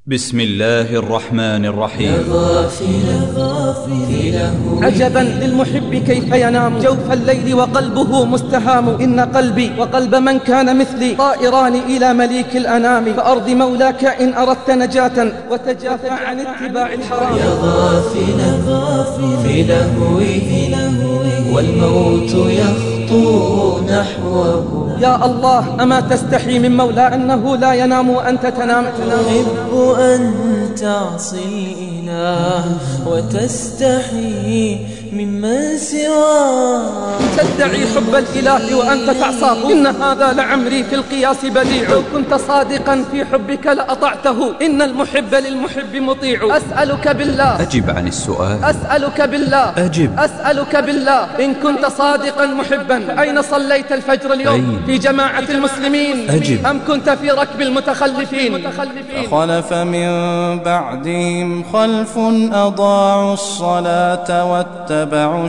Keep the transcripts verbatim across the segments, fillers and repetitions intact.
بسم الله الرحمن الرحيم. عجبا للمحب كيف ينام جوف الليل وقلبه مستهام. إن قلبي وقلب من كان مثلي طائران إلى مليك الأنام. فأرض مولاك إن أردت نجاة وتجافى عن اتباع الحرام. يا غافلا في لهوه والموت يخطو نحوه. يا الله أما تستحي من مولى أنه لا ينام وأنت تنام. تحب أن تعصي الإله وتستحي ممن سواه. تدعي حب الإله وأنت تعصاه. إن هذا لعمري في القياس بديع. لو كنت صادقا في حبك لأطعته. إن المحب للمحب مطيع. أسألك بالله أجب عن السؤال. أسألك بالله أجب. أسألك بالله إن كنت صادقا محبا أين صليت الفجر اليوم؟ أين؟ في جماعة المسلمين. أجب. أم كنت في ركب المتخلفين؟ فخلف من بعدهم خلف أضاعوا الصلاة واتبعوا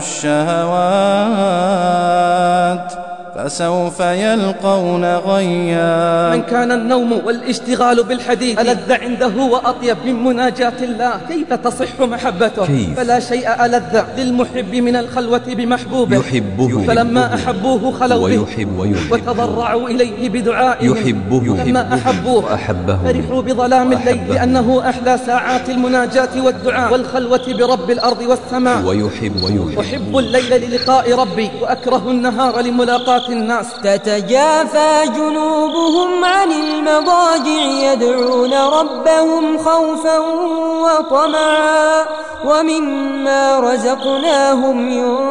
الشهوات فسوف يلقون غيا. من كان النوم والاشتغال بالحديث ألذ عنده وأطيب من مناجاة الله كيف تصح محبته؟ كيف؟ فلا شيء ألذ للمحب من الخلوة بمحبوبه. يحبه فلما أحبوه خلوا به ويحب ويحب وتضرعوا إليه بدعائهم. يحبه لما أحبوه وأحبه فرحوا بظلام الليل لأنه أحلى ساعات المناجاة والدعاء والخلوة برب الأرض والسماء. ويحب ويحب أحب الليل للقاء ربي وأكره النهار لملاقاة الناس. تتجافى جنوبهم عن المضاجع يدعون ربهم خوفا وطمعا ومما رزقناهم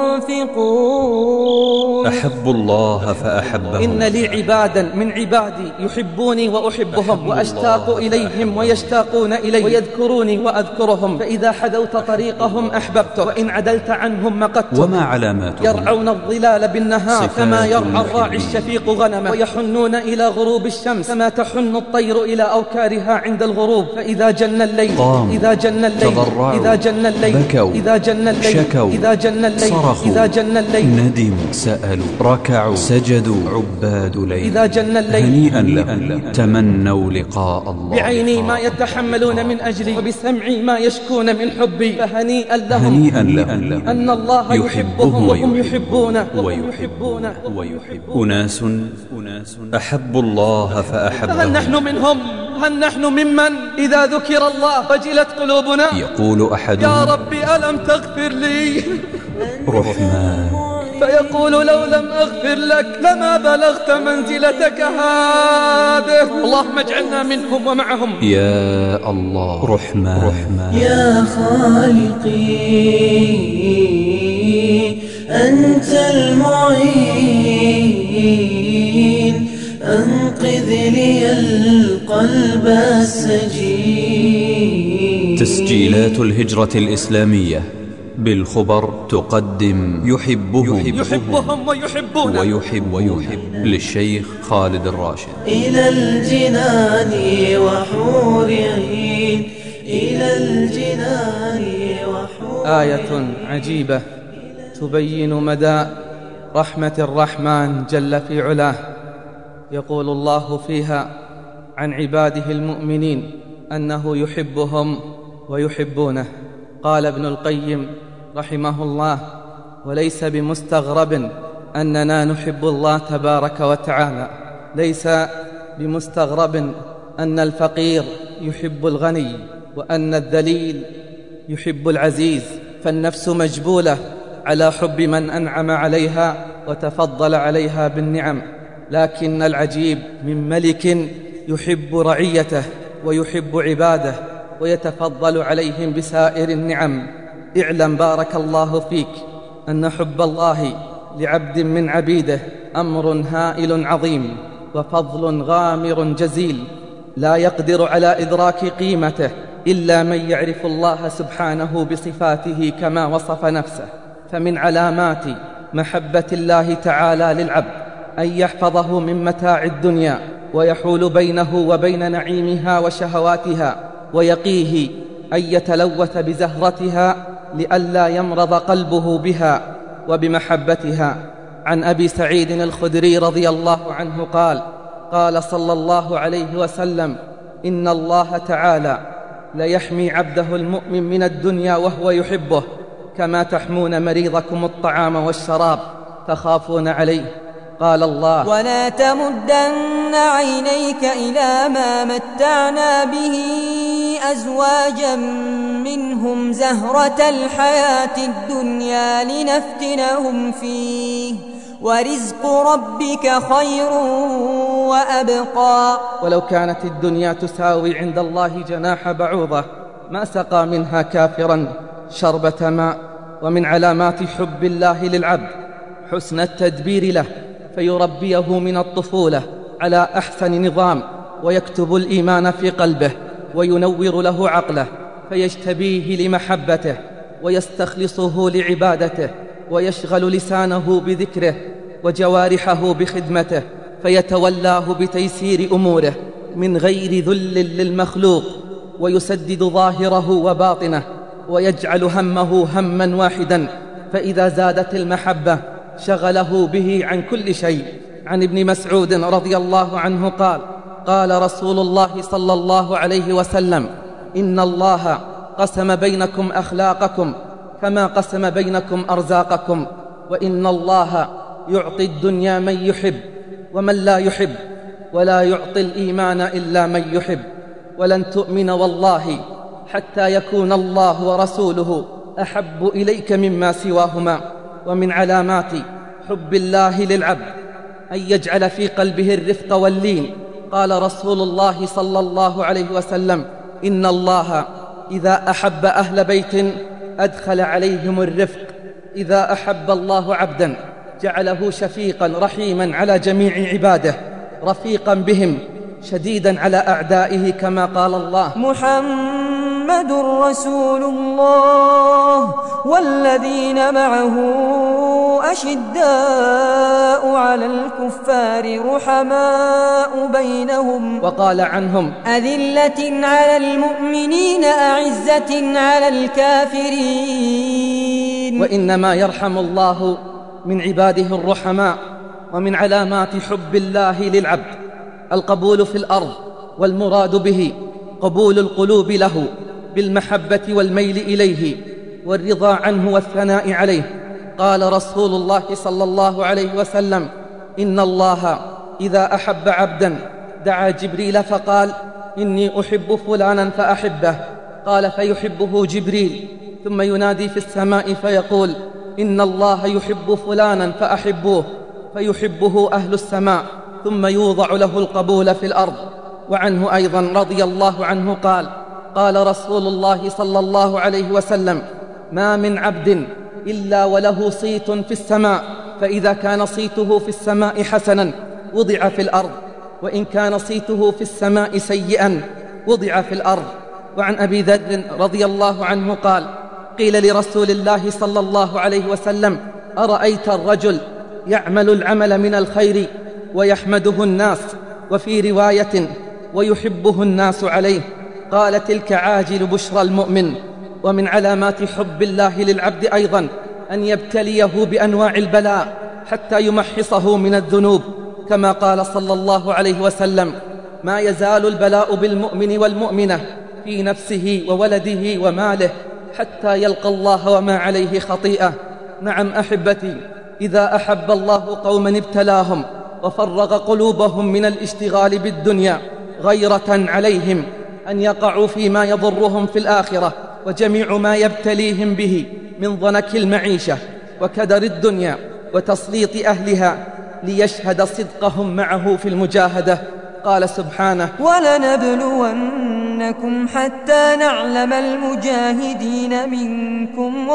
ينفقون. أحب الله فأحبهم. إن لي عبادا من عبادي يحبوني وأحبهم وأشتاق إليهم ويشتاقون إلي ويذكروني وأذكرهم. فإذا حدوت طريقهم أحببت وإن عدلت عنهم مقدت. وما علاماته؟ يرعون الظلال بالنهار كما يرعى الراعي الشفيق غنمه ويحنون إلى غروب الشمس كما تحن الطير إلى أوكارها عند الغروب. فإذا جن الليل قام إذا جن الليل تضرعوا إذا جن الليل بكوا إذا جن الليل شكوا إذا جن الليل صرخوا إذا جن الليل ندموا سألوا ركعوا سجدوا عباد ليل. إذا جن الليل هنيئا لهم تمنوا لقاء الله. بعيني ما يتحملون من أجلي وبسمعي ما يشكون من حبي. فهنيئا لهم هنيئا لهم أن الله يحبهم وهم يحبونه ويحبونه ويحب. أناس أناس أحبوا الله فأحبهم. هل نحن منهم؟ هل نحن ممن إذا ذكر الله وجلت قلوبنا؟ يقول أحدهم يا ربي ألم تغفر لي؟ رحمن فيقول لو لم أغفر لك لما بلغت منزلتك هذه. اللهم اجعلنا منهم ومعهم. يا الله رحمن رحمن. يا خالقي أنت المعين أنقذ لي القلب السجين. تسجيلات الهجرة الإسلامية بالخبر تقدم يحبهم يحبهم ويحبونه ويحب ويحب للشيخ خالد الراشد. إلى الجنان وحور عين إلى الجنان وحور. آية عجيبة تبين مدى رحمة الرحمن جل في علاه. يقول الله فيها عن عباده المؤمنين أنه يحبهم ويحبونه. قال ابن القيم رحمه الله: وليس بمستغرب أننا نحب الله تبارك وتعالى. ليس بمستغرب أن الفقير يحب الغني وأن الذليل يحب العزيز. فالنفس مجبولة على حب من أنعم عليها وتفضل عليها بالنعم. لكن العجيب من ملك يحب رعيته ويحب عباده ويتفضل عليهم بسائر النعم. اعلم بارك الله فيك أن حب الله لعبد من عبيده أمر هائل عظيم وفضل غامر جزيل لا يقدر على إدراك قيمته إلا من يعرف الله سبحانه بصفاته كما وصف نفسه. فمن علامات محبة الله تعالى للعبد أن يحفظه من متاع الدنيا ويحول بينه وبين نعيمها وشهواتها ويقيه أن يتلوث بزهرتها لئلا يمرض قلبه بها وبمحبتها. عن أبي سعيد الخدري رضي الله عنه قال: قال صلى الله عليه وسلم: إن الله تعالى ليحمي عبده المؤمن من الدنيا وهو يحبه، كما تحمون مريضكم الطعام والشراب تخافون عليه. قال الله: ولا تمدن عينيك إلى ما متعنا به أزواجا منهم زهرة الحياة الدنيا لنفتنهم فيه ورزق ربك خير وأبقى. ولو كانت الدنيا تساوي عند الله جناح بعوضة ما سقى منها كافرا شربة ماء. ومن علامات حب الله للعبد حسن التدبير له، فيربيه من الطفولة على أحسن نظام، ويكتب الإيمان في قلبه، وينور له عقله، فيجتبيه لمحبته، ويستخلصه لعبادته، ويشغل لسانه بذكره وجوارحه بخدمته، فيتولاه بتيسير أموره من غير ذل للمخلوق، ويسدد ظاهره وباطنه، ويجعل همه هما واحدا. فإذا زادت المحبة شغله به عن كل شيء. عن ابن مسعود رضي الله عنه قال: قال رسول الله صلى الله عليه وسلم: إن الله قسم بينكم أخلاقكم كما قسم بينكم أرزاقكم، وإن الله يعطي الدنيا من يحب ومن لا يحب، ولا يعطي الإيمان إلا من يحب. ولن تؤمن والله حتى يكون الله ورسوله أحب إليك مما سواهما. ومن علامات حب الله للعبد أن يجعل في قلبه الرفق واللين. قال رسول الله صلى الله عليه وسلم: إن الله إذا أحب أهل بيت أدخل عليهم الرفق. إذا أحب الله عبدا جعله شفيقا رحيما على جميع عباده، رفيقا بهم شديدا على أعدائه، كما قال الله: محمد رسول الله والذين معه أشداء على الكفار رحماء بينهم. وقال عنهم: أذلة على المؤمنين أعزة على الكافرين. وإنما يرحم الله من عباده الرحماء. ومن علامات حب الله للعبد القبول في الأرض، والمراد به قبول القلوب له بالمحبة والميل إليه والرضا عنه والثناء عليه. قال رسول الله صلى الله عليه وسلم: إن الله إذا أحب عبدا دعا جبريل فقال: إني أحب فلانا فأحبه. قال: فيحبه جبريل، ثم ينادي في السماء فيقول: إن الله يحب فلانا فأحبوه، فيحبه أهل السماء، ثم يوضع له القبول في الأرض. وعنه أيضا رضي الله عنه قال: قال رسول الله صلى الله عليه وسلم: ما من عبد إلا وله صيت في السماء، فإذا كان صيته في السماء حسنا وضع في الأرض، وإن كان صيته في السماء سيئا وضع في الأرض. وعن أبي ذر رضي الله عنه قال: قيل لرسول الله صلى الله عليه وسلم: أرأيت الرجل يعمل العمل من الخير ويحمده الناس، وفي رواية ويحبه الناس عليه؟ قال: تلك عاجل بشرى المؤمن. ومن علامات حب الله للعبد أيضا أن يبتليه بأنواع البلاء حتى يمحصه من الذنوب، كما قال صلى الله عليه وسلم: ما يزال البلاء بالمؤمن والمؤمنة في نفسه وولده وماله حتى يلقى الله وما عليه خطيئة. نعم أحبتي، إذا أحب الله قوما ابتلاهم وفرغ قلوبهم من الاشتغال بالدنيا غيرة عليهم أن يقعوا فيما يضرهم في الآخرة، وجميع ما يبتليهم به من ضنك المعيشة وكدر الدنيا وتسليط أهلها ليشهد صدقهم معه في المجاهدة. قال سبحانه: ولنبلونكم حتى نعلم المجاهدين منكم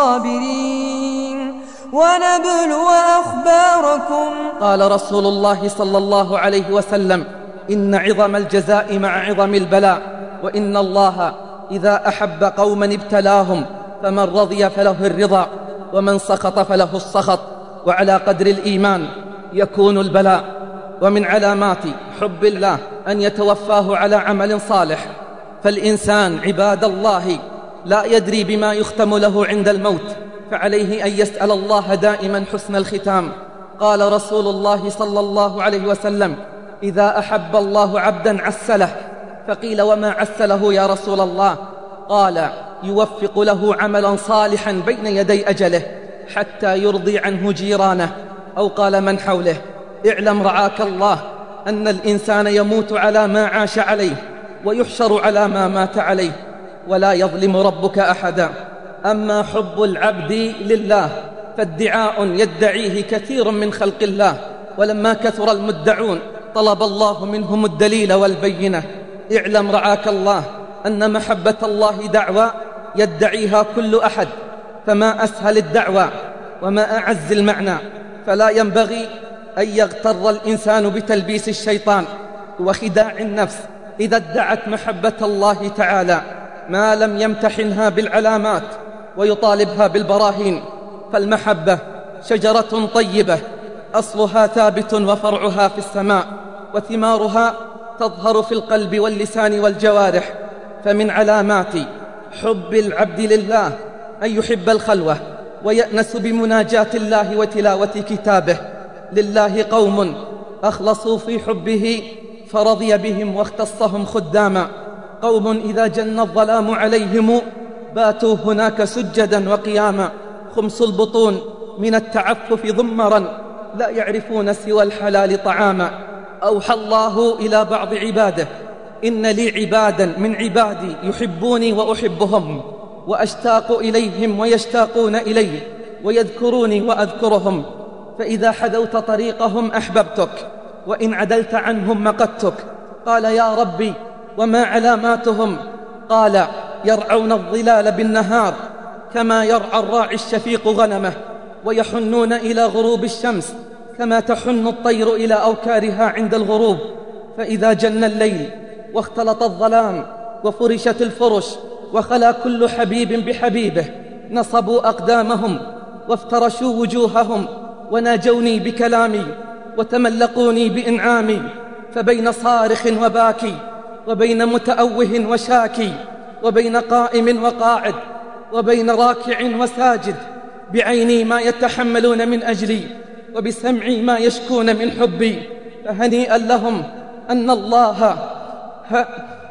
والصابرين ونبلو أخباركم. قال رسول الله صلى الله عليه وسلم: إن عظم الجزاء مع عظم البلاء، وإن الله إذا أحب قوما ابتلاهم، فمن رضي فله الرضا ومن سخط فله السخط، وعلى قدر الإيمان يكون البلاء. ومن علامات حب الله أن يتوفاه على عمل صالح، فالإنسان عباد الله لا يدري بما يختم له عند الموت، فعليه أن يسأل الله دائما حسن الختام. قال رسول الله صلى الله عليه وسلم: إذا أحب الله عبدا عسله، فقيل وما عسله يا رسول الله؟ قال يوفق له عملا صالحا بين يدي أجله حتى يرضي عنه جيرانه، أو قال من حوله. اعلم رعاك الله أن الإنسان يموت على ما عاش عليه ويحشر على ما مات عليه، ولا يظلم ربك أحدا. أما حب العبد لله فادعاء يدعيه كثير من خلق الله، ولما كثر المدعون طلب الله منهم الدليل والبينة. اعلم رعاك الله أن محبة الله دعوى يدعيها كل أحد، فما أسهل الدعوى وما أعز المعنى. فلا ينبغي أن يغتر الإنسان بتلبيس الشيطان وخداع النفس إذا ادعت محبة الله تعالى ما لم يمتحنها بالعلامات ويطالبها بالبراهين. فالمحبة شجرة طيبة أصلها ثابت وفرعها في السماء، وثمارها تظهر في القلب واللسان والجوارح. فمن علامات حب العبد لله أن يحب الخلوة ويأنس بمناجاة الله وتلاوة كتابه. لله قوم أخلصوا في حبه فرضي بهم واختصهم خداما، قوم إذا جن الظلام عليهم باتوا هناك سجدا وقياما، خمس البطون من التعفف ضمرا لا يعرفون سوى الحلال طعاما. أوحى الله إلى بعض عباده إن لي عبادا من عبادي يحبوني وأحبهم، وأشتاق إليهم ويشتاقون إلي، ويذكروني وأذكرهم. فإذا حذوت طريقهم أحببتك، وإن عدلت عنهم مقتك. قال يا ربي وما علاماتهم؟ قال يرعون الظلال بالنهار كما يرعى الراعي الشفيق غنمه، ويحنون إلى غروب الشمس كما تحن الطير إلى أوكارها عند الغروب. فإذا جن الليل واختلط الظلام وفرشت الفرش وخلا كل حبيب بحبيبه، نصبوا أقدامهم وافترشوا وجوههم وناجوني بكلامي وتملقوني بإنعامي. فبين صارخ وباكي وبين متأوه وشاكي وبين قائم وقاعد وبين راكع وساجد، بعيني ما يتحملون من أجلي وبسمعي ما يشكون من حبي. فهنيئا لهم أن الله ه...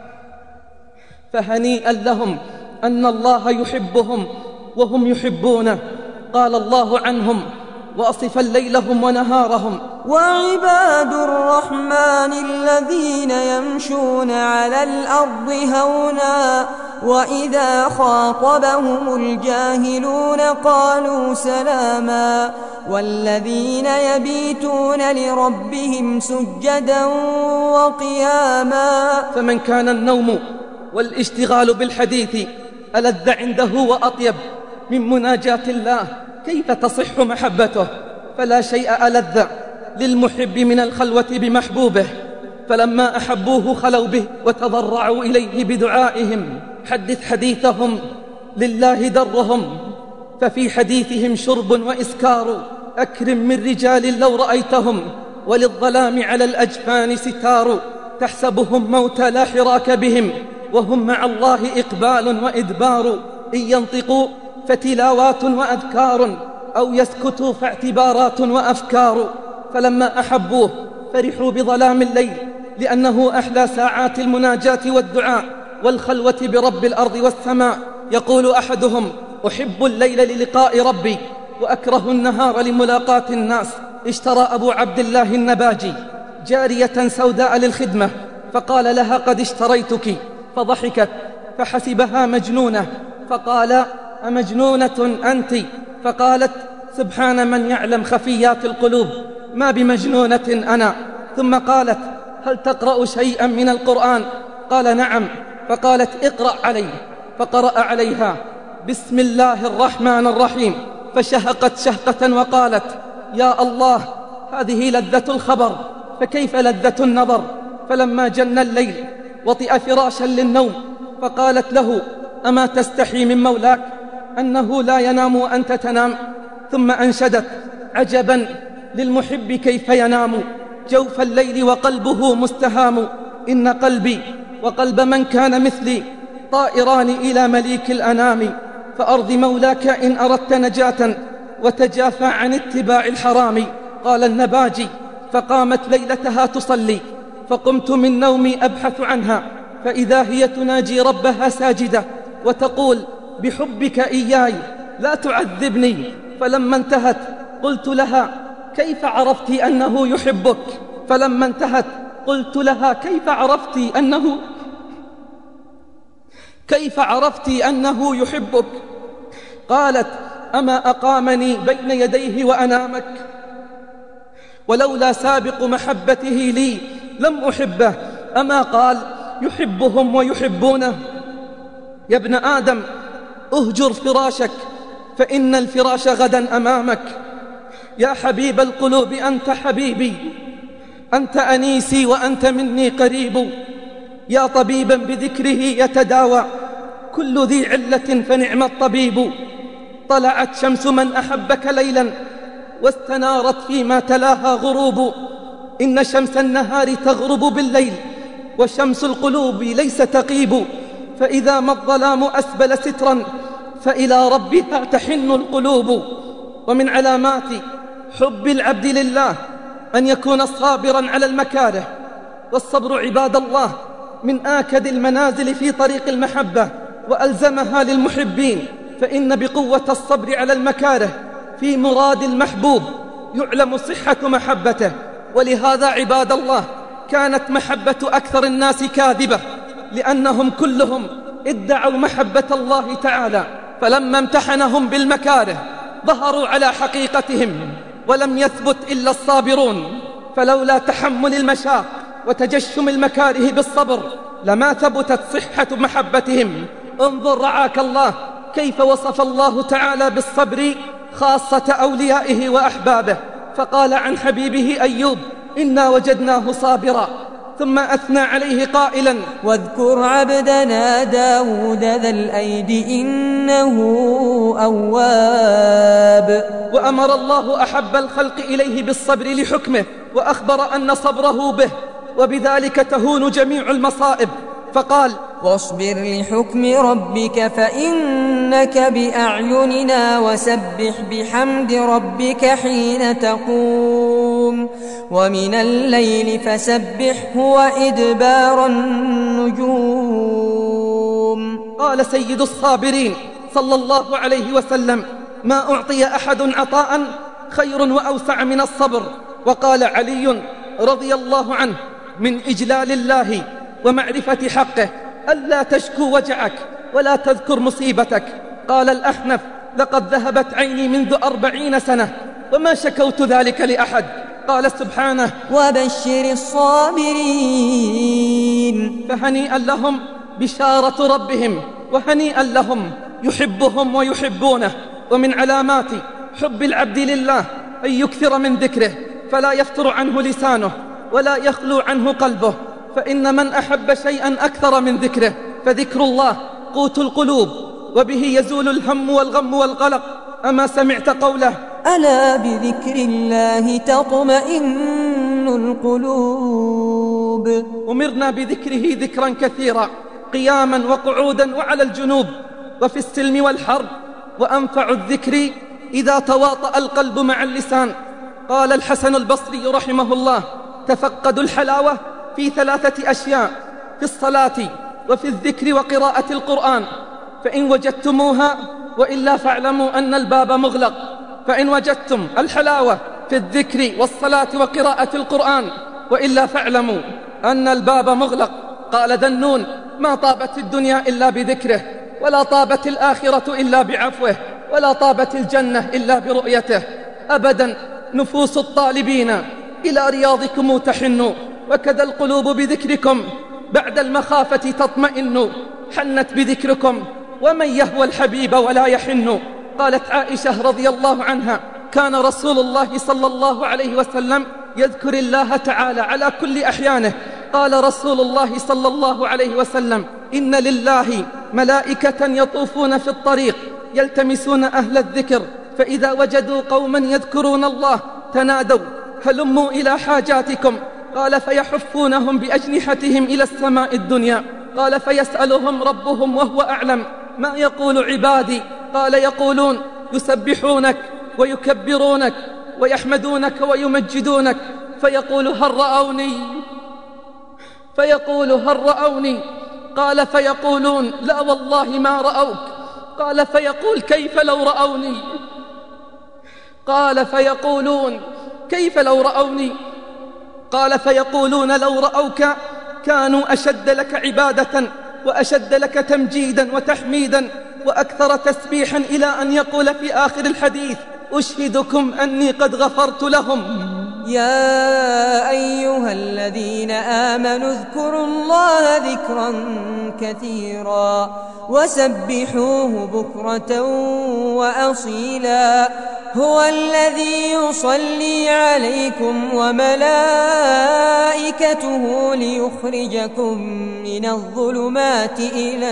فهنيئا لهم أن الله يحبهم وهم يحبونه. قال الله عنهم وأصفا ليلهم ونهارهم وعباد الرحمن الذين يمشون على الأرض هونا وإذا خاطبهم الجاهلون قالوا سلاما والذين يبيتون لربهم سجدا وقياما. فمن كان النوم والاشتغال بالحديث ألذ عنده وأطيب من مناجاة الله كيف تصح محبته؟ فلا شيء ألذ للمحب من الخلوة بمحبوبه. فلما أحبوه خلوا به وتضرعوا إليه بدعائهم. حدث حديثهم لله درهم، ففي حديثهم شرب وإسكار. أكرم من رجال لو رأيتهم، وللظلام على الأجفان ستار. تحسبهم موتى لا حراك بهم، وهم مع الله إقبال وإدبار. إن ينطقوا فتلاوات وأذكار، أو يسكتوا فاعتبارات وأفكار. فلما أحبوه فرحوا بظلام الليل، لأنه أحلى ساعات المناجاة والدعاء والخلوة برب الأرض والسماء. يقول أحدهم أحب الليل للقاء ربي وأكره النهار لملاقاة الناس. اشترى أبو عبد الله النباجي جارية سوداء للخدمة، فقال لها قد اشتريتك، فضحكت فحسبها مجنونة، فقال أمجنونة أنت؟ فقالت سبحان من يعلم خفيات القلوب، ما بمجنونة أنا. ثم قالت هل تقرأ شيئا من القرآن؟ قال نعم. فقالت اقرأ علي، فقرأ عليها بسم الله الرحمن الرحيم، فشهقت شهقة وقالت يا الله هذه لذة الخبر، فكيف لذة النظر؟ فلما جن الليل وطئ فراشا للنوم، فقالت له أما تستحي من مولاك أنه لا ينام وأنت تنام؟ ثم أنشدت عجبا للمحب كيف ينام جوف الليل وقلبه مستهام. إن قلبي وقلب من كان مثلي طائران إلى مليك الأنام، فأرض مولاك إن أردت نجاة وتجافى عن اتباع الحرام. قال النباجي فقامت ليلتها تصلي، فقمت من نومي أبحث عنها فإذا هي تناجي ربها ساجدة وتقول: بحبك إياي لا تعذبني. فلما انتهت قلت لها: كيف عرفت أنه يحبك؟ فلما انتهت قلت لها: كيف عرفت أنه كيف عرفت أنه يحبك؟ قالت: أما أقامني بين يديه وأنامك؟ ولولا سابق محبته لي لم أحبه. أما قال: يحبهم ويحبونه؟ يا ابن آدم، أهجر فراشك فإن الفراش غدا أمامك. يا حبيب القلوب أنت حبيبي، أنت أنيسي وأنت مني قريب. يا طبيبا بذكره يتداوى كل ذي علة فنعم الطبيب. طلعت شمس من أحبك ليلا واستنارت فيما تلاها غروب. إن شمس النهار تغرب بالليل وشمس القلوب ليس تغيب. فإذا ما الظلام أسبل سترا فإلى ربها تحن القلوب. ومن علامات حب العبد لله أن يكون صابرا على المكاره. والصبر عباد الله من آكد المنازل في طريق المحبة وألزمها للمحبين، فإن بقوة الصبر على المكاره في مراد المحبوب يعلم صحة محبته. ولهذا عباد الله كانت محبة أكثر الناس كاذبة، لأنهم كلهم ادعوا محبة الله تعالى، فلما امتحنهم بالمكاره ظهروا على حقيقتهم، ولم يثبت إلا الصابرون. فلولا تحمل المشاق وتجشم المكاره بالصبر لما ثبتت صحة محبتهم. انظر رعاك الله كيف وصف الله تعالى بالصبر خاصة أوليائه وأحبابه، فقال عن حبيبه أيوب: إنا وجدناه صابرا، ثم أثنى عليه قائلا: واذكر عبدنا داود ذا الأيد إنه أواب. وأمر الله أحب الخلق إليه بالصبر لحكمه، وأخبر أن صبره به وبذلك تهون جميع المصائب، فقال: واصبر لحكم ربك فإنك بأعيننا وسبح بحمد ربك حين تقوم ومن الليل فسبحه وإدبار النجوم. قال سيد الصابرين صلى الله عليه وسلم: ما أعطي أحد عطاء خير وأوسع من الصبر. وقال علي رضي الله عنه: من إجلال الله ومعرفة حقه ألا تشكو وجعك ولا تذكر مصيبتك. قال الأحنف: لقد ذهبت عيني منذ أربعين سنة وما شكوت ذلك لأحد. قال سبحانه: وبشر الصابرين. فهنيئا لهم بشارة ربهم، وهنيئا لهم يحبهم ويحبونه. ومن علامات حب العبد لله أن يكثر من ذكره فلا يفتر عنه لسانه ولا يخلو عنه قلبه، فإن من أحب شيئا أكثر من ذكره فذكر الله قوت القلوب، وبه يزول الهم والغم والقلق. أما سمعت قوله: ألا بذكر الله تطمئن القلوب. أمرنا بذكره ذكرا كثيرا قياما وقعودا وعلى الجنوب وفي السلم والحرب، وأنفع الذكر إذا تواطأ القلب مع اللسان. قال الحسن البصري رحمه الله: تفقدوا الحلاوة في ثلاثة أشياء: في الصلاة وفي الذكر وقراءة القرآن، فإن وجدتموها وإلا فاعلموا أن الباب مغلق. فإن وجدتم الحلاوة في الذكر والصلاة وقراءة القرآن وإلا فاعلموا أن الباب مغلق. قال ذنون: ما طابت الدنيا إلا بذكره، ولا طابت الآخرة إلا بعفوه، ولا طابت الجنة إلا برؤيته. أبدا نفوس الطالبين إلى رياضكم تحن، وكذا القلوب بذكركم بعد المخافة تطمئن. حنت بذكركم ومن يهوى الحبيب ولا يحن. قالت عائشة رضي الله عنها: كان رسول الله صلى الله عليه وسلم يذكر الله تعالى على كل أحيانه. قال رسول الله صلى الله عليه وسلم: إن لله ملائكة يطوفون في الطريق يلتمسون أهل الذكر، فإذا وجدوا قوما يذكرون الله تنادوا هلموا إلى حاجاتكم. قال فيحفونهم بأجنحتهم إلى السماء الدنيا. قال فيسألهم ربهم وهو أعلم: ما يقول عبادي؟ قال يقولون يسبحونك ويكبرونك ويحمدونك ويمجدونك. فيقول هل رأوني فيقول هل رأوني قال فيقولون لا والله ما رأوك. قال فيقول كيف لو رأوني؟ قال فيقولون كيف لو رأوني؟ قال فيقولون لو رأوك كانوا أشد لك عبادة وأشد لك تمجيدا وتحميدا وأكثر تسبيحا، إلى أن يقول في آخر الحديث أشهدكم أني قد غفرت لهم. يا أيها الذين آمنوا اذكروا الله ذكرا كثيرا وسبحوه بكرة وأصيلا. هو الذي يصلي عليكم وملائكته ليخرجكم من الظلمات إلى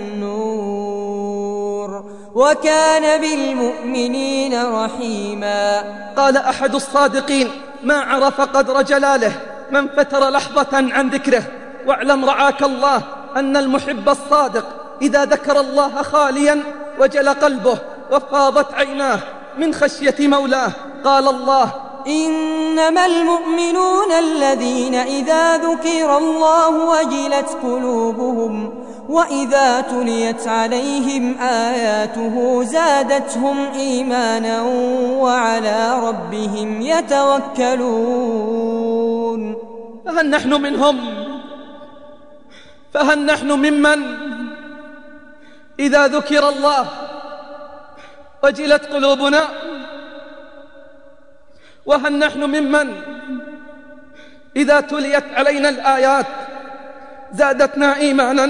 النور، وكان بالمؤمنين رحيما. قال أحد الصادقين ما عرف قدر جلاله من فتر لحظة عن ذكره. واعلم رعاك الله أن المحب الصادق إذا ذكر الله خاليا وجل قلبه وفاضت عيناه من خشية مولاه. قال الله إنما المؤمنون الذين إذا ذكر الله وجلت قلوبهم وإذا تليت عليهم آياته زادتهم إيمانا وعلى ربهم يتوكلون. فهل نحن منهم؟ فهل نحن ممن إذا ذكر الله وجلت قلوبنا؟ وهل نحن ممن إذا تليت علينا الآيات زادتنا إيمانا؟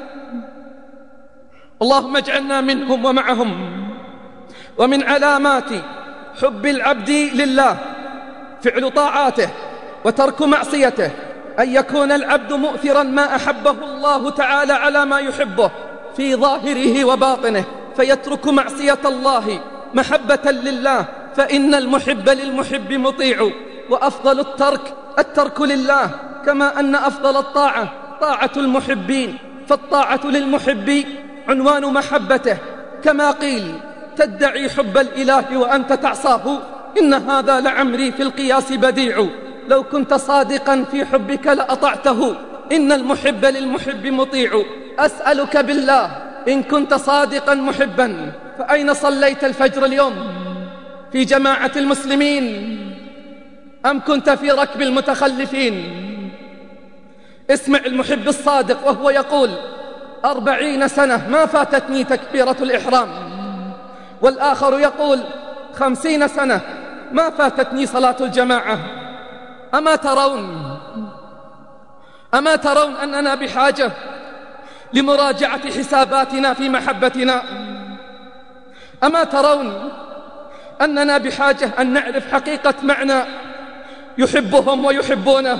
اللهم اجعلنا منهم ومعهم. ومن علامات حب العبد لله فعل طاعاته وترك معصيته، أن يكون العبد مؤثرا ما أحبه الله تعالى على ما يحبه في ظاهره وباطنه، فيترك معصية الله محبة لله، فإن المحب للمحب مطيع. وأفضل الترك الترك لله، كما أن أفضل الطاعة طاعة المحبين، فالطاعة للمحب عنوان محبته. كما قيل تدعي حب الإله وأنت تعصاه، إن هذا لعمري في القياس بديع. لو كنت صادقا في حبك لأطعته، إن المحب للمحب مطيع. أسألك بالله إن كنت صادقا محبا فأين صليت الفجر اليوم؟ في جماعة المسلمين أم كنت في ركب المتخلفين؟ اسمع المحب الصادق وهو يقول أربعين سنة ما فاتتني تكبيرة الإحرام، والآخر يقول خمسين سنة ما فاتتني صلاة الجماعة. أما ترون أما ترون أننا بحاجة لمراجعة حساباتنا في محبتنا؟ أما ترون أننا بحاجة أن نعرف حقيقة معنى يحبهم ويحبونه؟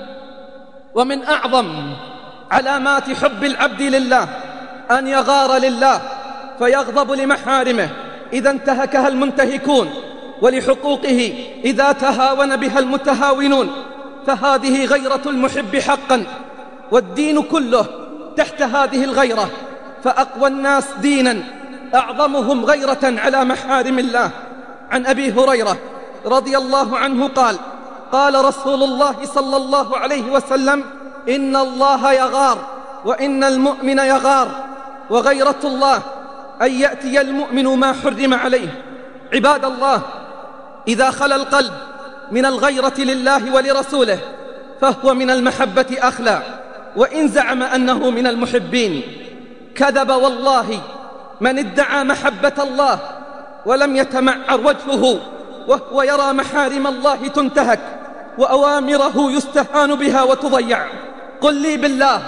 ومن أعظم علامات حب العبد لله أن يغار لله فيغضب لمحارمه إذا انتهكها المنتهكون، ولحقوقه إذا تهاون بها المتهاونون، فهذه غيرة المحب حقا، والدين كله تحت هذه الغيرة. فأقوى الناس دينا أعظمهم غيرة على محارم الله. عن أبي هريرة رضي الله عنه قال قال رسول الله صلى الله عليه وسلم إن الله يغار وإن المؤمن يغار، وغيرة الله أن يأتي المؤمن ما حرم عليه. عباد الله، إذا خلا القلب من الغيرة لله ولرسوله فهو من المحبة أخلى، وإن زعم أنه من المحبين كذب والله. من ادعى محبة الله ولم يتمعر وجهه وهو يرى محارم الله تنتهك وأوامره يستهان بها وتضيع. قل لي بالله،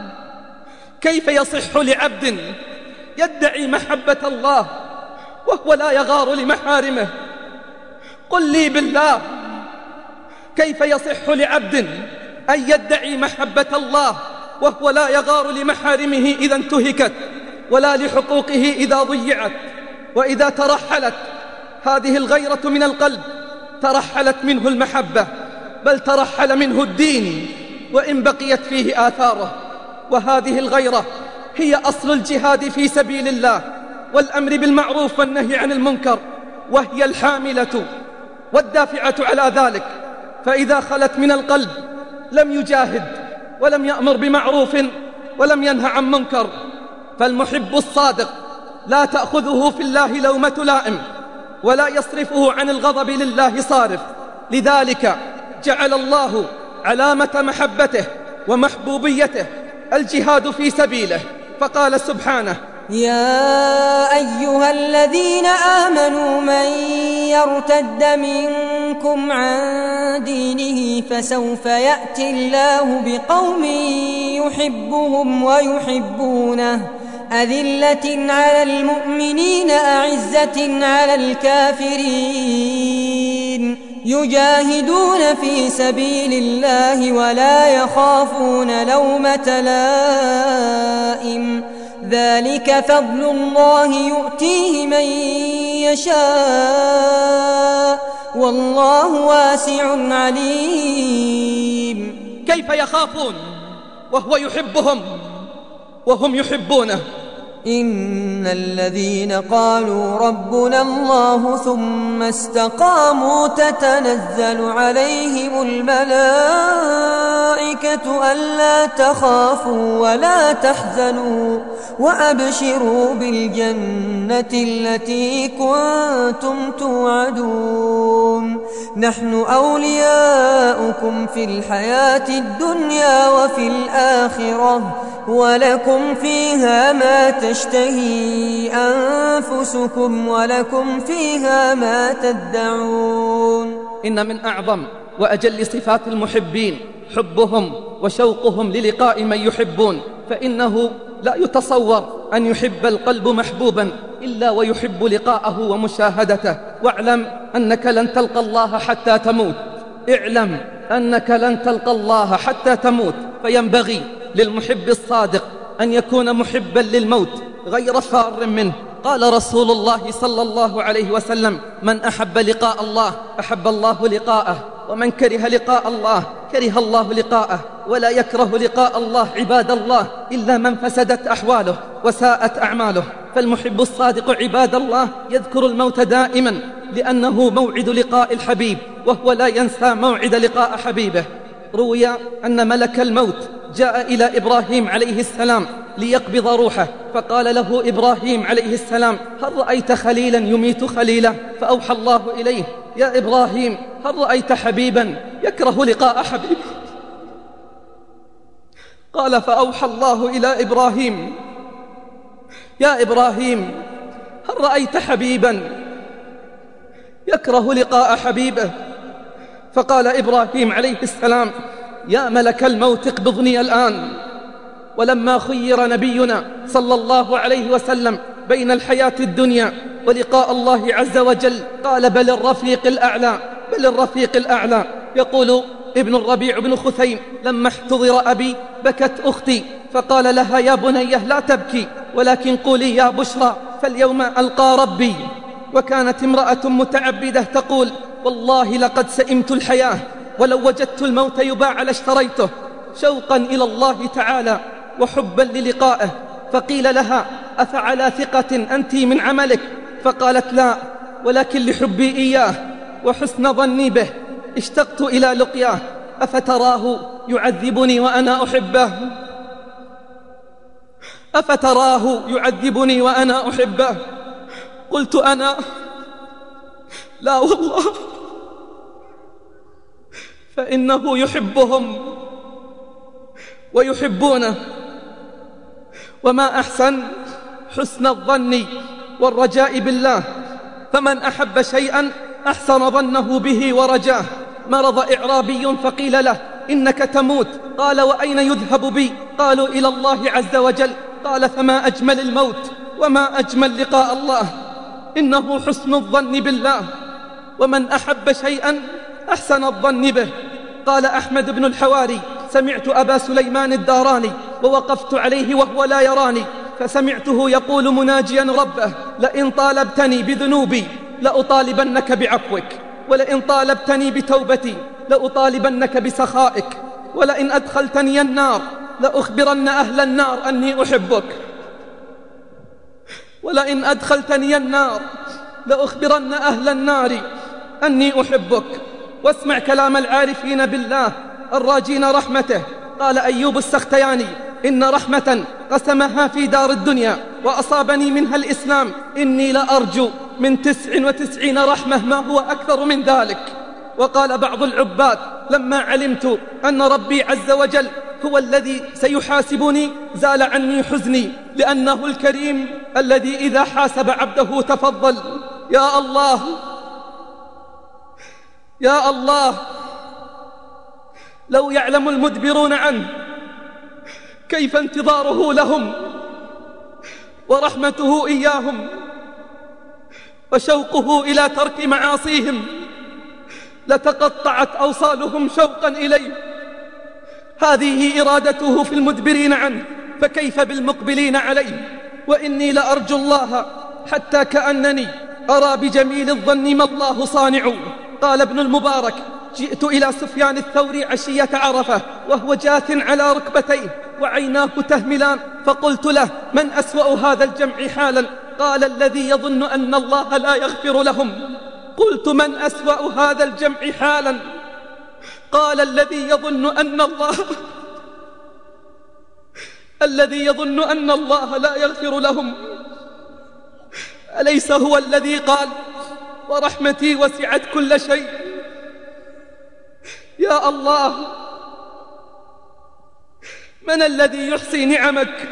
كيف يصح لعبد يدعي محبة الله وهو لا يغار لمحارمه؟ قل لي بالله، كيف يصح لعبد أن يدعي محبة الله وهو لا يغار لمحارمه إذا انتهكت، ولا لحقوقه إذا ضيعت؟ وإذا ترحلت هذه الغيرة من القلب ترحلت منه المحبة، بل ترحل منه الدين وإن بقيت فيه آثاره. وهذه الغيرة هي أصل الجهاد في سبيل الله والأمر بالمعروف والنهي عن المنكر، وهي الحاملة والدافعة على ذلك. فإذا خلت من القلب لم يجاهد ولم يأمر بمعروف ولم ينه عن منكر. فالمحب الصادق لا تأخذه في الله لومة لائم، ولا يصرفه عن الغضب لله صارف. لذلك جعل الله علامة محبته ومحبوبيته الجهاد في سبيله، فقال سبحانه: يا أيها الذين آمنوا من يرتد منكم عن دينه فسوف يأتي الله بقوم يحبهم ويحبونه أذلة على المؤمنين أعزة على الكافرين يجاهدون في سبيل الله ولا يخافون لومة لائم ذلك فضل الله يؤتيه من يشاء والله واسع عليم. كيف يخافون وهو يحبهم وهم يحبونه؟ إن الذين قالوا ربنا الله ثم استقاموا تتنزل عليهم الملائكة ألا تخافوا ولا تحزنوا وأبشروا بالجنة التي كنتم توعدون نحن أولياؤكم في الحياة الدنيا وفي الآخرة ولكم فيها ما تشتهي أنفسكم ولكم فيها ما تدعون. إن من أعظم وأجل صفات المحبين حبهم وشوقهم للقاء من يحبون، فإنه لا يتصور أن يحب القلب محبوبا إلا ويحب لقاءه ومشاهدته. واعلم أنك لن تلقى الله حتى تموت، اعلم أنك لن تلقى الله حتى تموت. فينبغي للمحب الصادق أن يكون محبا للموت غير فار منه. قال رسول الله صلى الله عليه وسلم: من أحب لقاء الله أحب الله لقاءه، ومن كره لقاء الله كره الله لقاءه. ولا يكره لقاء الله عباد الله إلا من فسدت أحواله وساءت أعماله. فالمحب الصادق عباد الله يذكر الموت دائما، لأنه موعد لقاء الحبيب، وهو لا ينسى موعد لقاء حبيبه. روي أن ملك الموت جاء إلى إبراهيم عليه السلام ليقبض روحه، فقال له إبراهيم عليه السلام: هل رأيت خليلا يميت خليله؟ فأوحى الله إليه: يا إبراهيم، هل رأيت حبيبا يكره لقاء حبيبه؟ قال: فأوحى الله إلى إبراهيم: يا إبراهيم، هل رأيت حبيبا يكره لقاء حبيبه؟ فقال إبراهيم عليه السلام: يا ملك الموت اقبضني الآن. ولما خير نبينا صلى الله عليه وسلم بين الحياة الدنيا ولقاء الله عز وجل قال: بل الرفيق الأعلى، بل الرفيق الأعلى. يقول ابن الربيع بن خثيم: لما احتضر أبي بكت أختي فقال لها: يا بنيه لا تبكي، ولكن قولي يا بشرى فاليوم ألقى ربي. وكانت امرأة متعبدة تقول: والله لقد سئمت الحياة، ولو وجدت الموت يباع لاشتريته، شوقا إلى الله تعالى وحبا للقائه. فقيل لها: أفعلى ثقة أنت من عملك؟ فقالت: لا، ولكن لحبي إياه وحسن ظني به اشتقت إلى لقياه. أفتراه يعذبني وأنا أحبه؟ أفتراه يعذبني وأنا أحبه؟ قلت أنا: لا والله، فإنه يحبهم ويحبونه. وما أحسن حسن الظن والرجاء بالله، فمن أحب شيئا أحسن ظنه به ورجاه. مرض إعرابي فقيل له: إنك تموت. قال: وأين يذهب بي؟ قالوا: إلى الله عز وجل. قال: فما أجمل الموت وما أجمل لقاء الله، إنه حسن الظن بالله. ومن أحب شيئا أحسن الظن به. قال أحمد بن الحواري: سمعت أبا سليمان الداراني ووقفت عليه وهو لا يراني، فسمعته يقول مناجيا ربه: لئن طالبتني بذنوبي لأطالبنك بعفوك، ولئن طالبتني بتوبتي لأطالبنك بسخائك، ولئن أدخلتني النار لأخبرن أهل النار أني أحبك، ولئن أدخلتني النار لأخبرن أهل النار أني أحبك. واسمع كلام العارفين بالله الراجين رحمته. قال أيوب السختياني: إن رحمة قسمها في دار الدنيا وأصابني منها الإسلام إني لأرجو من تسع وتسعين رحمة ما هو أكثر من ذلك. وقال بعض العباد لما علمت أن ربي عز وجل هو الذي سيحاسبني زال عني حزني، لأنه الكريم الذي إذا حاسب عبده تفضل. يا الله يا الله، لو يعلم المدبرون عنه كيف انتظاره لهم ورحمته إياهم وشوقه إلى ترك معاصيهم لتقطعت أوصالهم شوقا إليه. هذه إرادته في المدبرين عنه، فكيف بالمقبلين عليه؟ وإني لأرجو الله حتى كأنني أرى بجميل الظن ما الله صانع. قال ابن المبارك: جئت إلى سفيان الثوري عشية عرفة وهو جاث على ركبتيه وعيناه تهملان، فقلت له: من أسوأ هذا الجمع حالا؟ قال: الذي يظن أن الله لا يغفر لهم. قلت: من أسوأ هذا الجمع حالا؟ قال: الذي يظن أن الله الذي يظن أن الله لا يغفر لهم. أليس هو الذي قال: ورحمتي وسعت كل شيء؟ يا الله، من الذي يحصي نعمك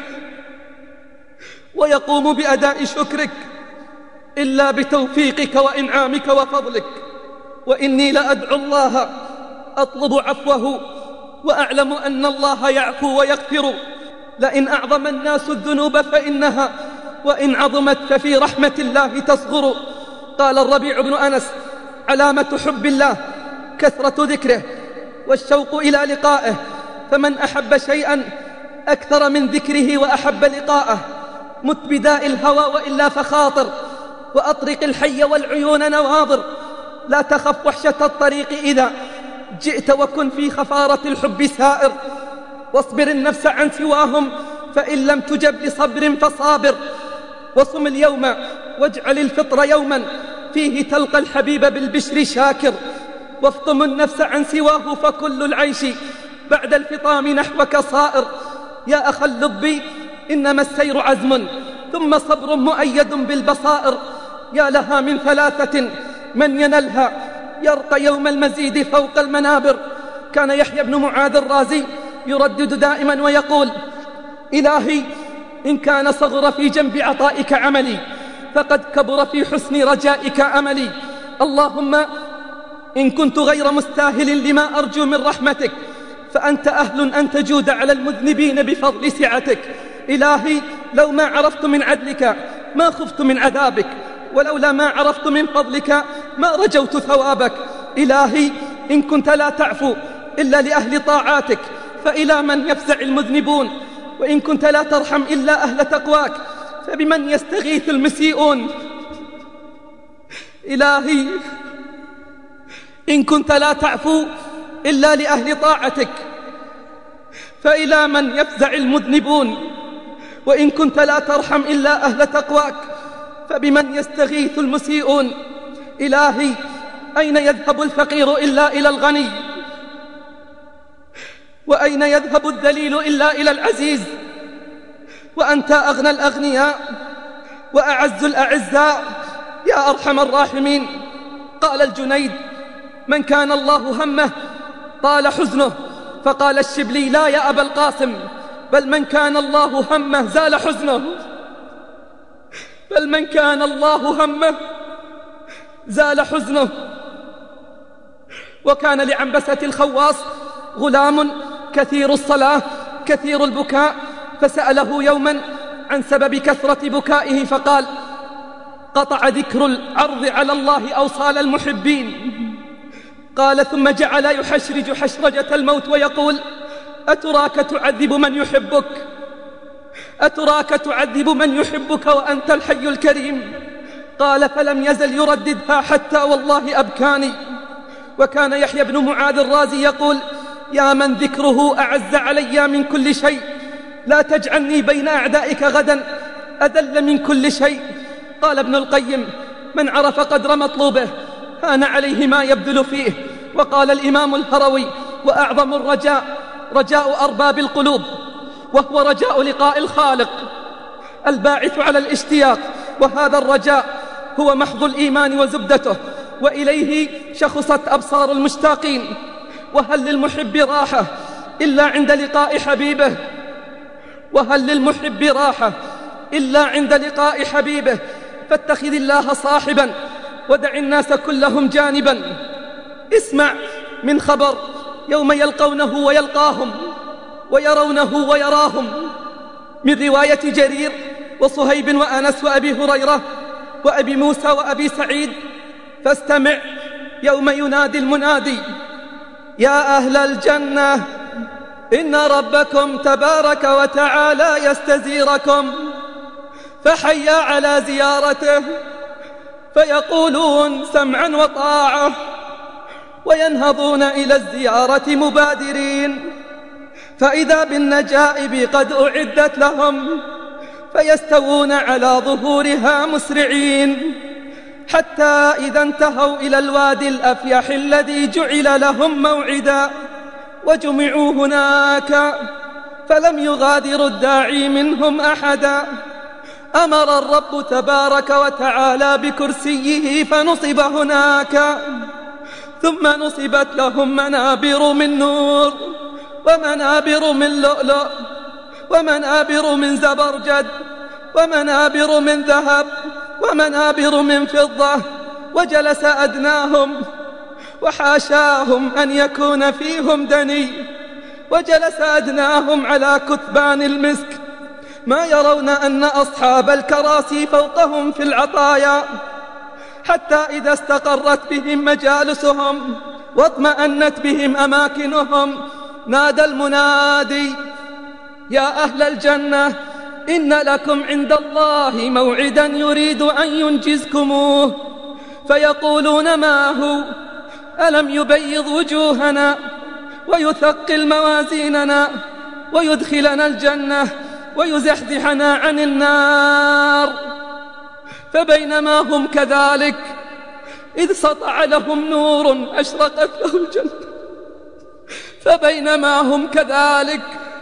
ويقوم بأداء شكرك إلا بتوفيقك وإنعامك وفضلك؟ وإني لأدعو الله أطلب عفوه وأعلم أن الله يعفو ويغفر. لئن أعظم الناس الذنوب فإنها وإن عظمت ففي رحمة الله تصغر. قال الربيع بن أنس: علامة حب الله كثرة ذكره والشوق إلى لقائه، فمن أحب شيئا أكثر من ذكره وأحب لقاءه مت بداء الهوى وإلا فخاطر، وأطرق الحي والعيون نواظر، لا تخف وحشة الطريق إذا جئت، وكن في خفارة الحب سائر، واصبر النفس عن سواهم فإن لم تجب لصبر فصابر، وصم اليوم واجعل الفطر يوما فيه تلقى الحبيب بالبشر شاكر، وافطم النفس عن سواه فكل العيش بعد الفطام نحوك صائر. يا أخا اللب إنما السير عزم ثم صبر مؤيد بالبصائر، يا لها من ثلاثة من ينلها يرقى يوم المزيد فوق المنابر. كان يحيى بن معاذ الرازي يردد دائما ويقول: إلهي إن كان صغر في جنب عطائك عملي فقد كبر في حسن رجائك أملي. اللهم إن كنت غير مستاهل لما أرجو من رحمتك فأنت أهل أن تجود على المذنبين بفضل سعتك. إلهي لو ما عرفت من عدلك ما خفت من عذابك، ولولا ما عرفت من فضلك ما رجوت ثوابك. إلهي إن كنت لا تعفو إلا لأهل طاعاتك فإلى من يفزع المذنبون، وإن كنت لا ترحم إلا أهل تقواك فبمن يستغيث المسيئون. إلهي إن كنت لا تعفو إلا لأهل طاعتك فإلى من يفزع المذنبون، وإن كنت لا ترحم إلا أهل تقواك فبمن يستغيث المسيئون. إلهي أين يذهب الفقير إلا إلى الغني، وأين يذهب الذليل إلا إلى العزيز، وأنت أغنى الأغنياء وأعز الأعزاء يا أرحم الراحمين. قال الجنيد: من كان الله همه طال حزنه. فقال الشبلي: لا يا أبا القاسم، بل من كان الله همه زال حزنه، بل من كان الله همه زال حزنه. وكان لعنبسة الخواص غلام كثير الصلاة كثير البكاء، فسأله يوما عن سبب كثرة بكائه فقال: قطع ذكر العرض على الله أوصال المحبين. قال: ثم جعل يحشرج حشرجة الموت ويقول: أتراك تعذب من يحبك، أتراك تعذب من يحبك وأنت الحي الكريم. قال: فلم يزل يرددها حتى والله أبكاني. وكان يحيى بن معاذ الرازي يقول: يا من ذكره أعز علي من كل شيء، لا تجعلني بين أعدائك غدا أذل من كل شيء. قال ابن القيم: من عرف قدر مطلوبه هان عليه ما يبذل فيه. وقال الإمام الهروي: وأعظم الرجاء رجاء أرباب القلوب، وهو رجاء لقاء الخالق الباعث على الاشتياق، وهذا الرجاء هو محض الإيمان وزبدته، وإليه شخصت أبصار المشتاقين. وهل للمحب راحة إلا عند لقاء حبيبه؟ وهل للمحب راحة إلا عند لقاء حبيبه؟ فاتخذ الله صاحبا ودع الناس كلهم جانبا. اسمع من خبر يوم يلقونه ويلقاهم ويرونه ويراهم، من رواية جرير وصهيب وأنس وأبي هريرة وأبي موسى وأبي سعيد. فاستمع يوم ينادي المنادي: يا أهل الجنة إن ربكم تبارك وتعالى يستزيركم، فحيا على زيارته، فيقولون سمعا وطاعة، وينهضون إلى الزيارة مبادرين، فإذا بالنجائب قد أعدت لهم، فيستوون على ظهورها مسرعين، حتى إذا انتهوا إلى الوادي الأفيح الذي جعل لهم موعدا، وجمعوا هناك فلم يغادر الداعي منهم أحدا، أمر الرب تبارك وتعالى بكرسيه فنصب هناك، ثم نصبت لهم منابر من نور، ومنابر من لؤلؤ، ومنابر من زبرجد، ومنابر من ذهب، ومنابر من فضة، وجلس أدناهم، وحاشاهم أن يكون فيهم دني، وجلس أدناهم على كثبان المسك، ما يرون أن أصحاب الكراسي فوقهم في العطايا، حتى إذا استقرت بهم مجالسهم واطمأنت بهم أماكنهم، نادى المنادي: يا أهل الجنة إن لكم عند الله موعدا يريد أن ينجزكموه. فيقولون: ما هو؟ ألم يبيض وجوهنا ويثقل موازيننا ويدخلنا الجنة ويزحزحنا عن النار؟ فبينما هم كذلك إذ سطع لهم نور أشرقت له الجنة فبينما هم كذلك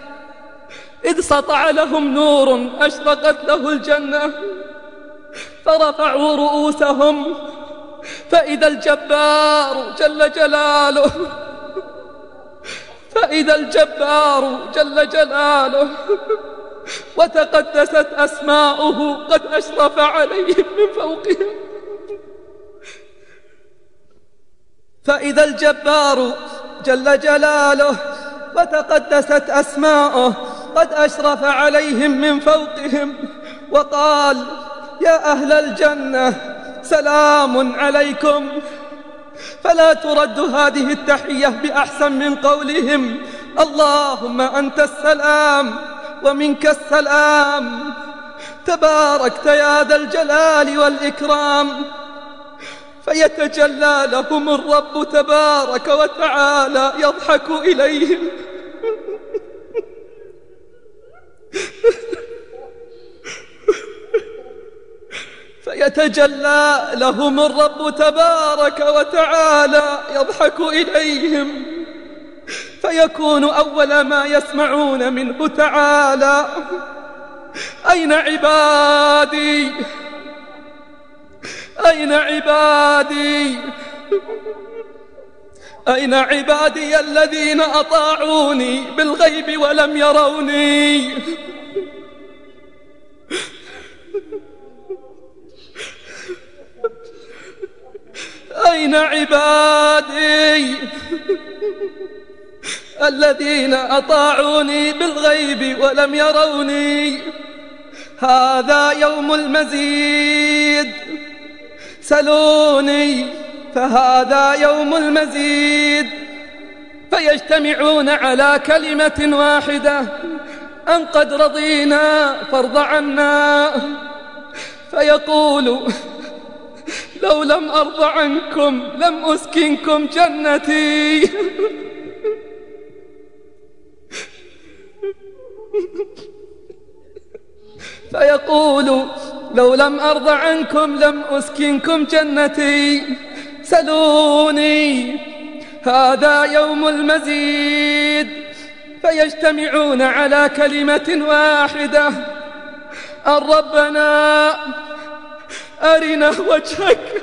إذ سطع لهم نور أشرقت له الجنة، فرفعوا رؤوسهم فإذا الجبار جل جلاله فإذا الجبار جل جلاله وتقدست أسماؤه قد أشرف عليهم من فوقهم فإذا الجبار جل جلاله وتقدست أسماؤه قد أشرف عليهم من فوقهم، وقال: يا أهل الجنة سلام عليكم. فلا ترد هذه التحية بأحسن من قولهم: اللهم أنت السلام ومنك السلام، تباركت يا ذا الجلال والإكرام. فيتجلى لهم الرب تبارك وتعالى يضحك إليهم فيتجلى لهم الرب تبارك وتعالى يضحك إليهم، فيكون أول ما يسمعون منه تعالى: أين عبادي؟ أين عبادي؟ أين عبادي الذين أطاعوني بالغيب ولم يروني؟ أين عبادي الذين أطاعوني بالغيب ولم يروني؟ هذا يوم المزيد، سلوني فهذا يوم المزيد. فيجتمعون على كلمة واحدة: أن قد رضينا فارض عنا. فيقول: لو لم أرض عنكم لم أسكنكم جنتي. فيقول: لو لم أرض عنكم لم أسكنكم جنتي، سلوني هذا يوم المزيد. فيجتمعون على كلمة واحدة: أن ربنا أرنا وجهك.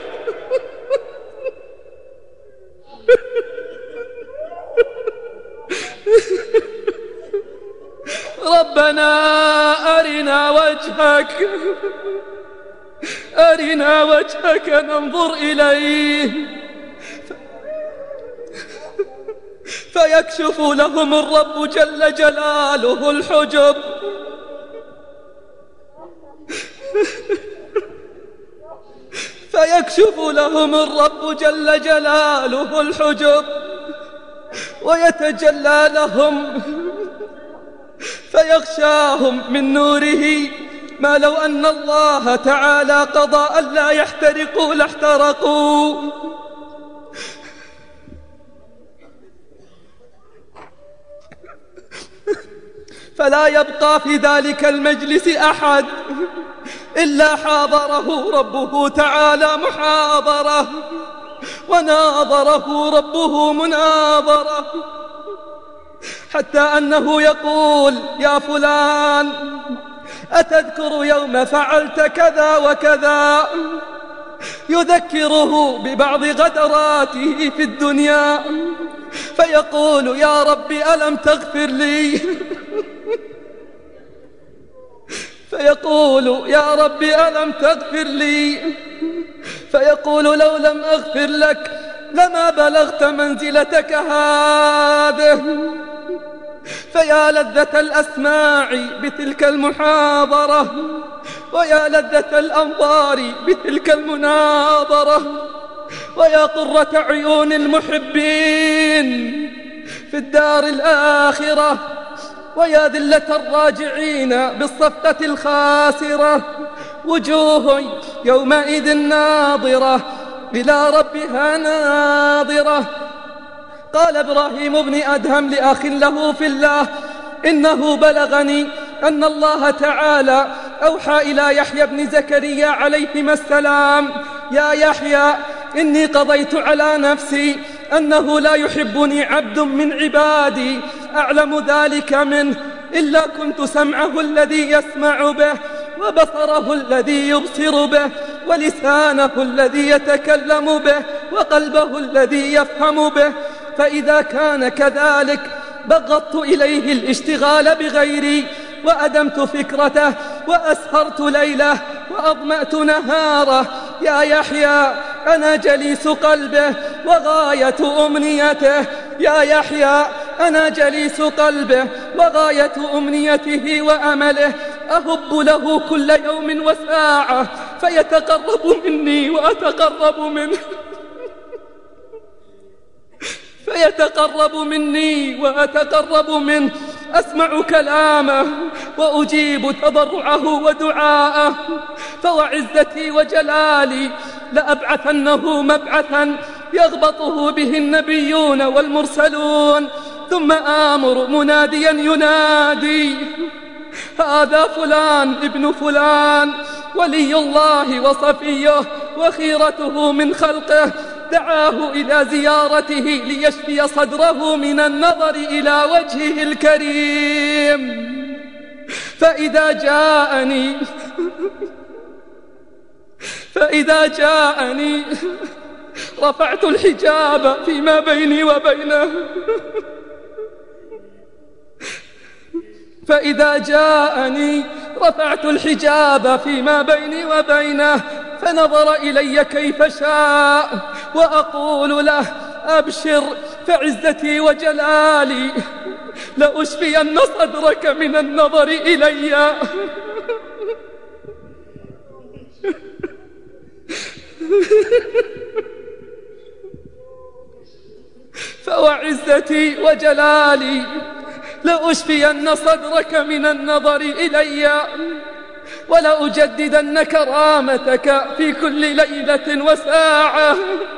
ربنا أرنا وجهك، أرنا وجهك ننظر إليه. فيكشف لهم الرب جل جلاله الحجب، فيكشف لهم الرب جل جلاله الحجب ويتجلى لهم، فيغشاهم من نوره ما لو أن الله تعالى قضى ألا يحترقوا لاحترقوا. فلا يبقى في ذلك المجلس أحد إلا حاضره ربه تعالى محاضرة، وناظره ربه مناظرة، حتى أنه يقول: يا فلان، أتذكر يوم فعلت كذا وكذا؟ يذكره ببعض غدراته في الدنيا، فيقول: يا رب ألم تغفر لي؟ فيقول: يا رب ألم تغفر لي؟ فيقول: لو لم أغفر لك لما بلغت منزلتك هذه. فيا لذة الأسماع بتلك المحاضرة، ويا لذة الأنظار بتلك المناظرة، ويا قرة عيون المحبين في الدار الآخرة، ويا ذلة الراجعين بالصفقة الخاسرة. وجوه يومئذ ناظرة إلى ربها ناظرة. قال إبراهيم بن أدهم لأخ له في الله: إنه بلغني أن الله تعالى أوحى إلى يحيى بن زكريا عليهما السلام: يا يحيى، إني قضيت على نفسي أنه لا يحبني عبد من عبادي أعلم ذلك منه إلا كنت سمعه الذي يسمع به، وبصره الذي يبصر به، ولسانه الذي يتكلم به، وقلبه الذي يفهم به. فإذا كان كذلك بغضت إليه الاشتغال بغيري، وأدمت فكرته، وأسهرت ليله، وأظمأت نهاره. يا يحيى، أنا جليس قلبه وغاية أمنيته. يا يحيى، أنا جليس قلبه وغاية أمنيته وأمله. أهب له كل يوم وساعة فيتقرب مني وأتقرب منه، فيتقرب مني وأتقرب منه. أسمع كلامه وأجيب تضرعه ودعاءه. فوعزتي وجلالي لأبعثنه مبعثا يغبطه به النبيون والمرسلون، ثم آمر مناديا ينادي: هذا فلان ابن فلان، ولي الله وصفيه وخيرته من خلقه، دعاه إلى زيارته ليشفي صدره من النظر إلى وجهه الكريم. فإذا جاءني فإذا جاءني رفعت الحجاب فيما بيني وبينه فإذا جاءني رفعت الحجاب فيما بيني وبينه، فنظر إلي كيف شاء، وأقول له: أبشر، فعزتي وجلالي لأشفين صدرك من النظر إلي. فوعزتي وجلالي لأشفين صدرك من النظر إلي، ولأجددن كرامتك في كل ليلة وساعة.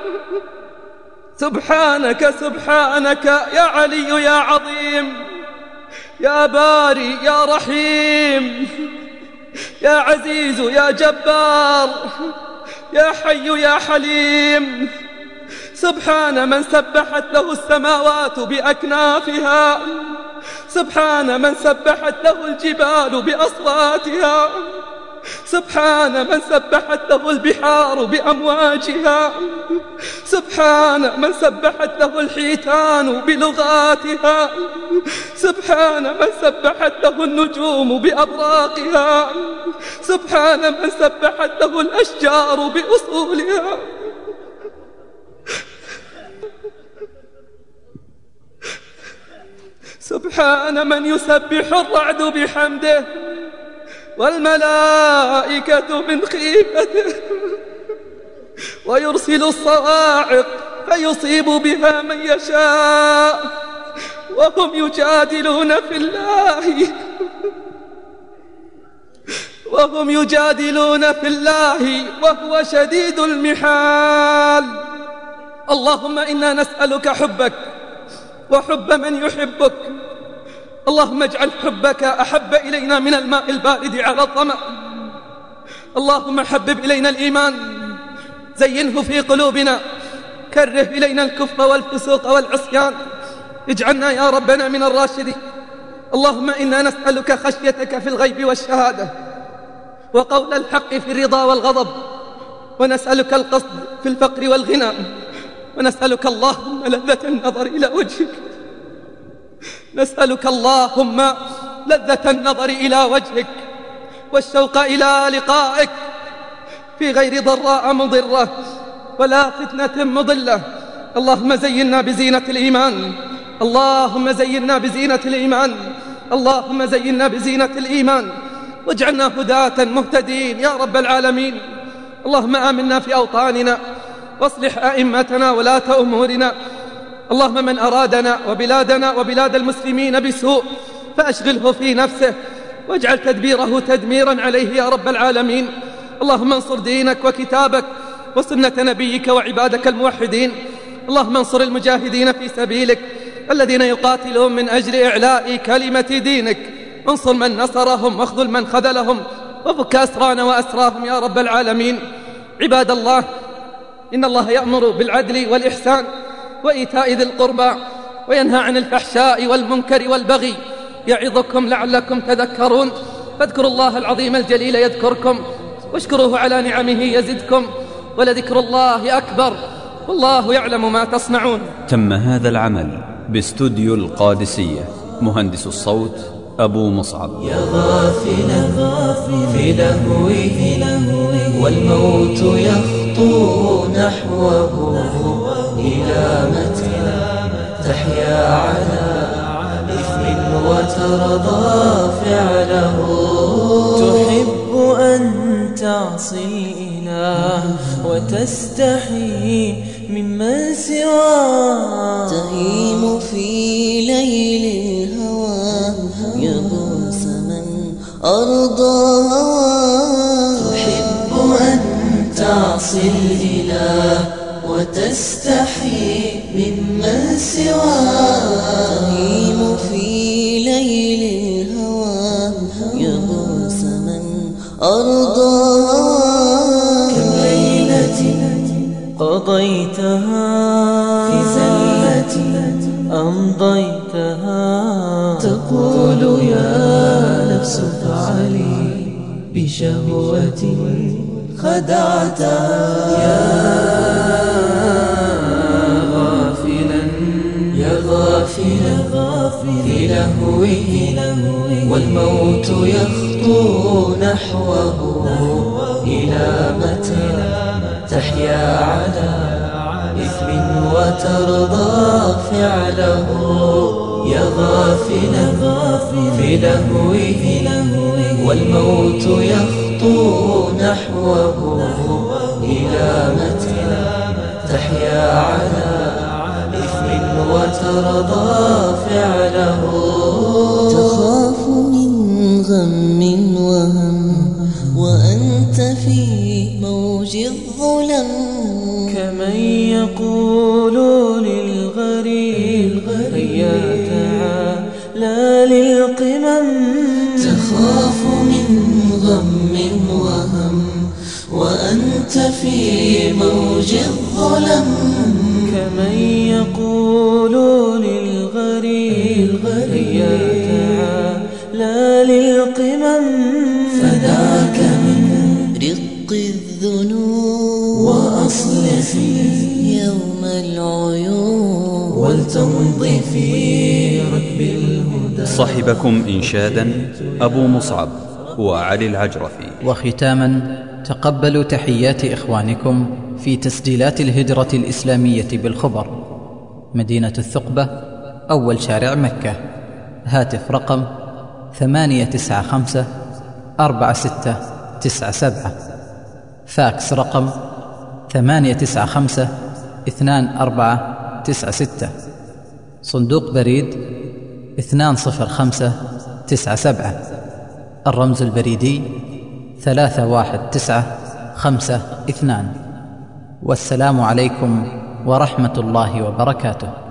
سبحانك سبحانك يا علي يا عظيم، يا باري يا رحيم، يا عزيز يا جبار، يا حي يا حليم. سبحان من سبحت له السماوات بأكنافها، سبحان من سبحت له الجبال بأصواتها، سبحان من سبحت له البحار بأمواجها، سبحان من سبحت له الحيتان بلغاتها، سبحان من سبحت له النجوم بأبراقها، سبحان من سبحت له الأشجار بأصولها. سبحان من يسبح الرعد بحمده والملائكة من خيفته، ويرسل الصواعق فيصيب بها من يشاء، وهم يجادلون في الله وهم يجادلون في الله وهو شديد المحال. اللهم إنا نسألك حبك وحب من يحبك. اللهم اجعل حبك أحب إلينا من الماء البارد على الظمأ. اللهم حبب إلينا الإيمان، زينه في قلوبنا، كره إلينا الكفر والفسوق والعصيان، اجعلنا يا ربنا من الراشدين. اللهم إنا نسألك خشيتك في الغيب والشهادة، وقول الحق في الرضا والغضب، ونسألك القصد في الفقر والغنى، ونسألك اللهم لذة النظر إلى وجهك، نسألك اللهم لذة النظر إلى وجهك والشوق إلى لقائك في غير ضراء مضرة ولا فتنة مضلة. اللهم زينا بزينة الإيمان، اللهم زينا بزينة الإيمان، اللهم زينا بزينة الإيمان، واجعلنا هداة مهتدين يا رب العالمين. اللهم آمنا في أوطاننا، واصلح أئمتنا ولاة أمورنا. اللهم من أرادنا وبلادنا وبلاد المسلمين بسوء فأشغله في نفسه، واجعل تدبيره تدميرا عليه يا رب العالمين. اللهم انصر دينك وكتابك وسنة نبيك وعبادك الموحدين. اللهم انصر المجاهدين في سبيلك الذين يقاتلون من أجل إعلاء كلمة دينك. انصر من نصرهم واخذل من خذلهم، وفك أسرانا وأسراهم يا رب العالمين. عباد الله، إن الله يأمر بالعدل والإحسان وإيتاء ذي القربى، وينهى عن الفحشاء والمنكر والبغي، يعظكم لعلكم تذكرون. فاذكروا الله العظيم الجليل يذكركم، واشكروه على نعمه يزدكم، ولذكر الله أكبر، والله يعلم ما تصنعون. تم هذا العمل باستوديو القادسية، مهندس الصوت أبو مصعب. يا غافلا في لهوه والموت يخطو نحوه، إلى متى تحيا على إثم وترضى فعله. تحب أن تعصي الإله وتستحي ممن سواه، تهيم في ليل الهوى يغوص من أرضى هواه. تحب أن تعصي الإله وتستحي ممن سواه، تهيم في ليل الهوى يغوص من أرضى هواه. كم ليلة قضيتها في زلة أمضيتها، تقول يا نفس تعالي بشهوة خدعتها. يا غافلا يا غافلا في لهوه والموت يخطو نحوه، إلى متى تحيا على إثم وترضى فعله. يا غافلا في لهوه والموت يخطو نحوه، إلى متى تحيا على إثم وترضى فعله. تخاف من غم وهم وأنت في موج الظلم، كمن يقول للغريب هيا تعالى للقمم. تخاف من غم وهم وأنت في موج الظلم، كمن يقول للغريب هيا لا للقمم. فداك من رق الذنوب وأصلحي يوم العيون ولتمضي في ركب الهدى. صحبكم إنشادا أبو مصعب وعلي العجرفي. وختاما تقبلوا تحيات إخوانكم في تسجيلات الهجرة الإسلامية بالخبر، مدينة الثقبة، أول شارع مكة. هاتف رقم ثمانية تسعة خمسة أربعة ستة تسعة سبعة. فاكس رقم ثمانية تسعة خمسة اثنان أربعة تسعة ستة. صندوق بريد اثنان صفر خمسة تسعة سبعة. الرمز البريدي ثلاثة واحد تسعة خمسة اثنان. والسلام عليكم ورحمة الله وبركاته.